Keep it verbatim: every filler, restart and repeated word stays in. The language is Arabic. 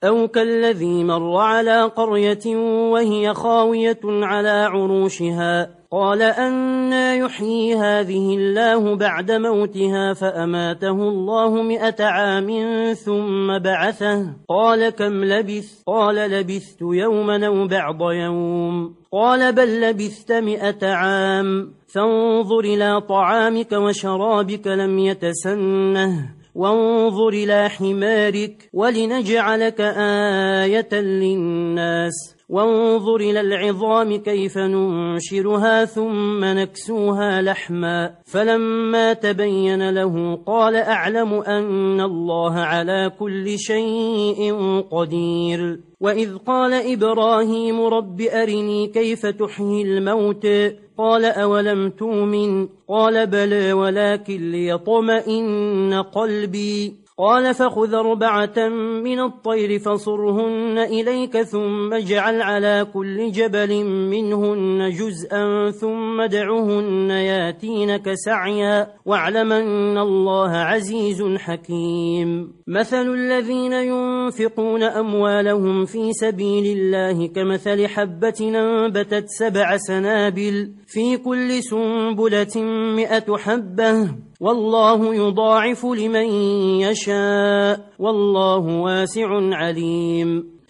أو كالذي مر على قرية وهي خاوية على عروشها قال أنى يحيي هذه الله بعد موتها فأماته الله مئة عام ثم بعثه قال كم لبثت قال لبثت يوما أو بعض يوم قال بل لبثت مئة عام فانظر إلى طعامك وشرابك لم يتسنه وانظر إلى حمارك ولنجعلك آية للناس وانظر إلى العظام كيف ننشرها ثم نكسوها لحما فلما تبين له قال أعلم أن الله على كل شيء قدير وإذ قال إبراهيم رب أرني كيف تحيي الموت قال أولم تؤمن قال بلى ولكن ليطمئن قلبي قال فخذ أربعة من الطير فصرهن إليك ثم اجعل على كل جبل منهن جزءا ثم دعهن ياتينك سعيا واعلم أن الله عزيز حكيم مثل الذين ينفقون أموالهم في سبيل الله كمثل حبة أنبتت سبع سنابل في كل سنبلة مئة حبة والله يضاعف لمن يشاء والله واسع عليم